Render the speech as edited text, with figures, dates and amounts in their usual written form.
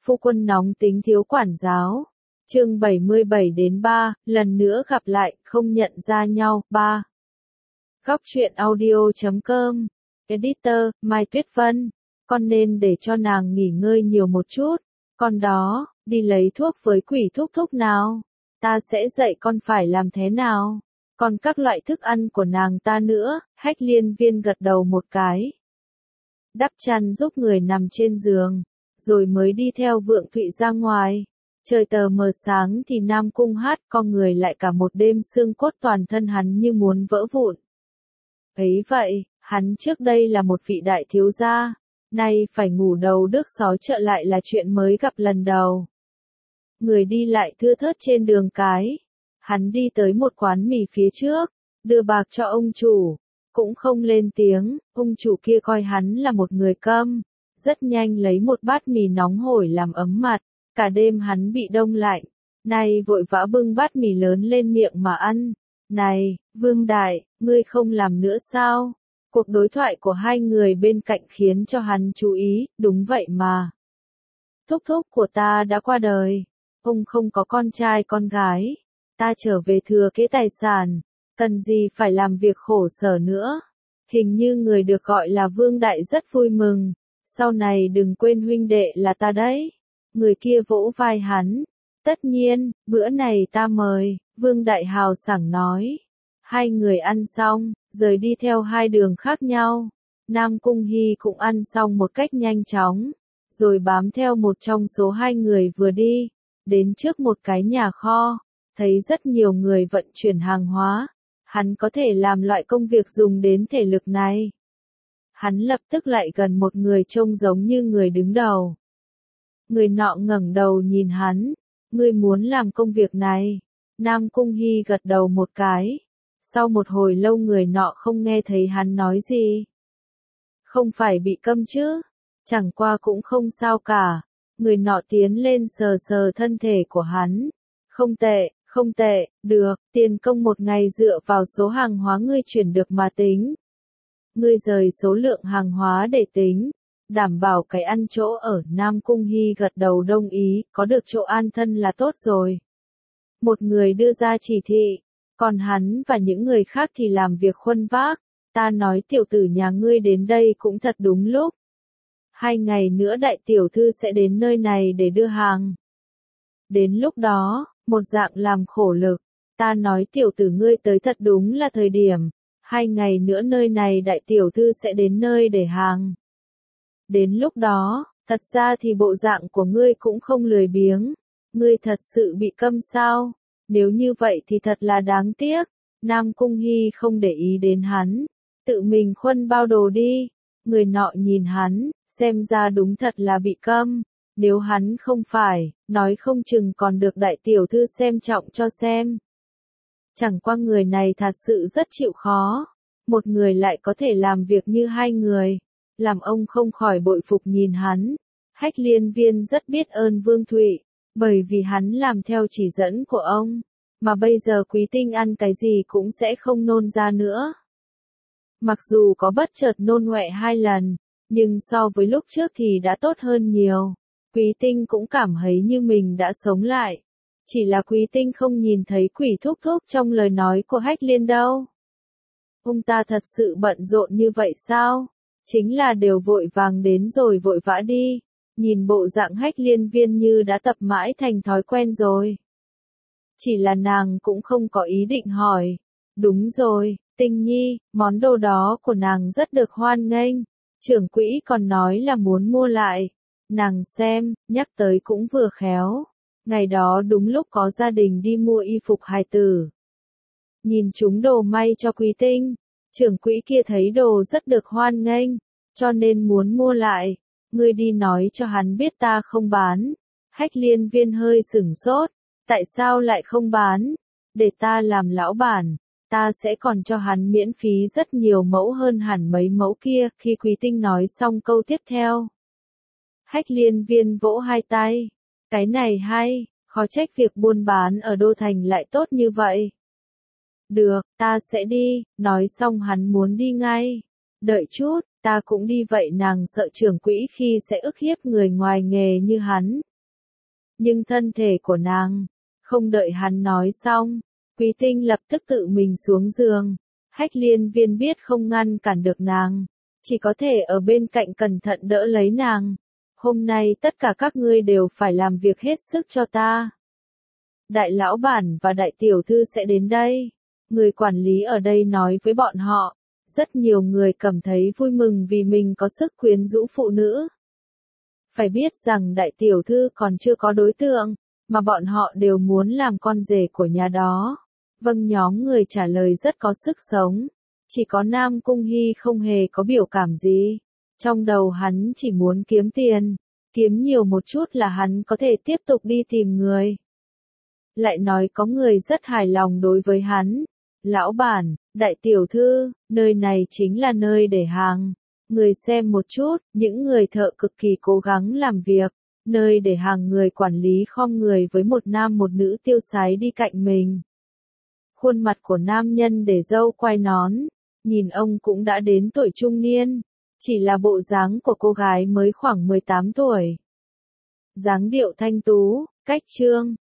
Phu quân nóng tính thiếu quản giáo. Chương 77-3, lần nữa gặp lại, không nhận ra nhau. 3. Góc truyện audio.com. Editor, Mai Tuyết Vân. Con nên để cho nàng nghỉ ngơi nhiều một chút. Con đó, đi lấy thuốc với quỷ thúc thúc nào. Ta sẽ dạy con phải làm thế nào. Còn các loại thức ăn của nàng ta nữa. Hách Liên Viên gật đầu một cái. Đắp chăn giúp người nằm trên giường. Rồi mới đi theo Vượng Thụy ra ngoài. Trời tờ mờ sáng thì Nam Cung hát, con người lại cả một đêm xương cốt toàn thân hắn như muốn vỡ vụn. Ấy vậy, hắn trước đây là một vị đại thiếu gia, nay phải ngủ đầu đước sói chợ lại là chuyện mới gặp lần đầu. Người đi lại thưa thớt trên đường cái, hắn đi tới một quán mì phía trước, đưa bạc cho ông chủ, cũng không lên tiếng, ông chủ kia coi hắn là một người câm, rất nhanh lấy một bát mì nóng hổi làm ấm mặt. Cả đêm hắn bị đông lạnh, nay vội vã bưng bát mì lớn lên miệng mà ăn. Này, Vương Đại, ngươi không làm nữa sao? Cuộc đối thoại của hai người bên cạnh khiến cho hắn chú ý, đúng vậy mà. Thúc thúc của ta đã qua đời, ông không có con trai con gái, ta trở về thừa kế tài sản, cần gì phải làm việc khổ sở nữa. Hình như người được gọi là Vương Đại rất vui mừng, sau này đừng quên huynh đệ là ta đấy. Người kia vỗ vai hắn. Tất nhiên, bữa này ta mời, Vương Đại hào sảng nói. Hai người ăn xong, rời đi theo hai đường khác nhau. Nam Cung Hy cũng ăn xong một cách nhanh chóng, rồi bám theo một trong số hai người vừa đi, đến trước một cái nhà kho, thấy rất nhiều người vận chuyển hàng hóa. Hắn có thể làm loại công việc dùng đến thể lực này. Hắn lập tức lại gần một người trông giống như người đứng đầu. Người nọ ngẩng đầu nhìn hắn, ngươi muốn làm công việc này. Nam Cung Hy gật đầu một cái. Sau một hồi lâu người nọ không nghe thấy hắn nói gì. Không phải bị câm chứ, chẳng qua cũng không sao cả. Người nọ tiến lên sờ sờ thân thể của hắn. Không tệ, không tệ, được, tiền công một ngày dựa vào số hàng hóa ngươi chuyển được mà tính. Ngươi rời số lượng hàng hóa để tính. Đảm bảo cái ăn chỗ ở. Nam Cung Hy gật đầu đồng ý, có được chỗ an thân là tốt rồi. Một người đưa ra chỉ thị, còn hắn và những người khác thì làm việc khuân vác. Ta nói tiểu tử nhà ngươi đến đây cũng thật đúng lúc. 2 ngày nữa đại tiểu thư sẽ đến nơi này để đưa hàng. Đến lúc đó, một dạng làm khổ lực. Ta nói tiểu tử ngươi tới thật đúng là thời điểm. 2 ngày nữa nơi này đại tiểu thư sẽ đến nơi để hàng. Đến lúc đó, thật ra thì bộ dạng của ngươi cũng không lười biếng. Ngươi thật sự bị câm sao? Nếu như vậy thì thật là đáng tiếc. Nam Cung Hy không để ý đến hắn. Tự mình khuân bao đồ đi. Người nọ nhìn hắn, xem ra đúng thật là bị câm. Nếu hắn không phải, nói không chừng còn được đại tiểu thư xem trọng cho xem. Chẳng qua người này thật sự rất chịu khó. Một người lại có thể làm việc như hai người. Làm ông không khỏi bội phục nhìn hắn. Hách Liên Viên rất biết ơn Vương Thụy, bởi vì hắn làm theo chỉ dẫn của ông, mà bây giờ Quý Tinh ăn cái gì cũng sẽ không nôn ra nữa. Mặc dù có bất chợt nôn ọe 2 lần, nhưng so với lúc trước thì đã tốt hơn nhiều. Quý Tinh cũng cảm thấy như mình đã sống lại. Chỉ là Quý Tinh không nhìn thấy quỷ thúc thúc trong lời nói của Hách Liên đâu. Ông ta thật sự bận rộn như vậy sao? Chính là đều vội vàng đến rồi vội vã đi. Nhìn bộ dạng Hách Liên Viên như đã tập mãi thành thói quen rồi. Chỉ là nàng cũng không có ý định hỏi. Đúng rồi, Tinh Nhi, món đồ đó của nàng rất được hoan nghênh. Trưởng quỹ còn nói là muốn mua lại. Nàng xem, nhắc tới cũng vừa khéo. Ngày đó đúng lúc có gia đình đi mua y phục hài tử. Nhìn chúng đồ may cho Quý Tinh. Trưởng quỹ kia thấy đồ rất được hoan nghênh, cho nên muốn mua lại. Ngươi đi nói cho hắn biết ta không bán. Hách Liên Viên hơi sửng sốt. Tại sao lại không bán? Để ta làm lão bản, ta sẽ còn cho hắn miễn phí rất nhiều mẫu hơn hẳn mấy mẫu kia. Khi Quý Tinh nói xong câu tiếp theo, Hách Liên Viên vỗ hai tay. Cái này hay, khó trách việc buôn bán ở Đô Thành lại tốt như vậy. Được, ta sẽ đi. Nói xong hắn muốn đi ngay. Đợi chút, ta cũng đi vậy. Nàng sợ trưởng quỹ khi sẽ ức hiếp người ngoài nghề như hắn, nhưng thân thể của nàng. Không đợi hắn nói xong, Quý Tinh lập tức tự mình xuống giường. Hách Liên Viên biết không ngăn cản được nàng, chỉ có thể ở bên cạnh cẩn thận đỡ lấy nàng. Hôm nay tất cả các ngươi đều phải làm việc hết sức cho ta. Đại lão bản và đại tiểu thư sẽ đến đây. Người quản lý ở đây nói với bọn họ. Rất nhiều người cảm thấy vui mừng vì mình có sức quyến rũ phụ nữ. Phải biết rằng đại tiểu thư còn chưa có đối tượng, mà bọn họ đều muốn làm con rể của nhà đó. Vâng, nhóm người trả lời rất có sức sống. Chỉ có Nam Cung Hy không hề có biểu cảm gì. Trong đầu hắn chỉ muốn kiếm tiền. Kiếm nhiều một chút là hắn có thể tiếp tục đi tìm người. Lại nói có người rất hài lòng đối với hắn. Lão bản, đại tiểu thư, nơi này chính là nơi để hàng. Người xem một chút, những người thợ cực kỳ cố gắng làm việc. Nơi để hàng, người quản lý khom người với một nam một nữ tiêu sái đi cạnh mình. Khuôn mặt của nam nhân để râu quai nón. Nhìn ông cũng đã đến tuổi trung niên. Chỉ là bộ dáng của cô gái mới khoảng 18 tuổi. Dáng điệu thanh tú, cách trương,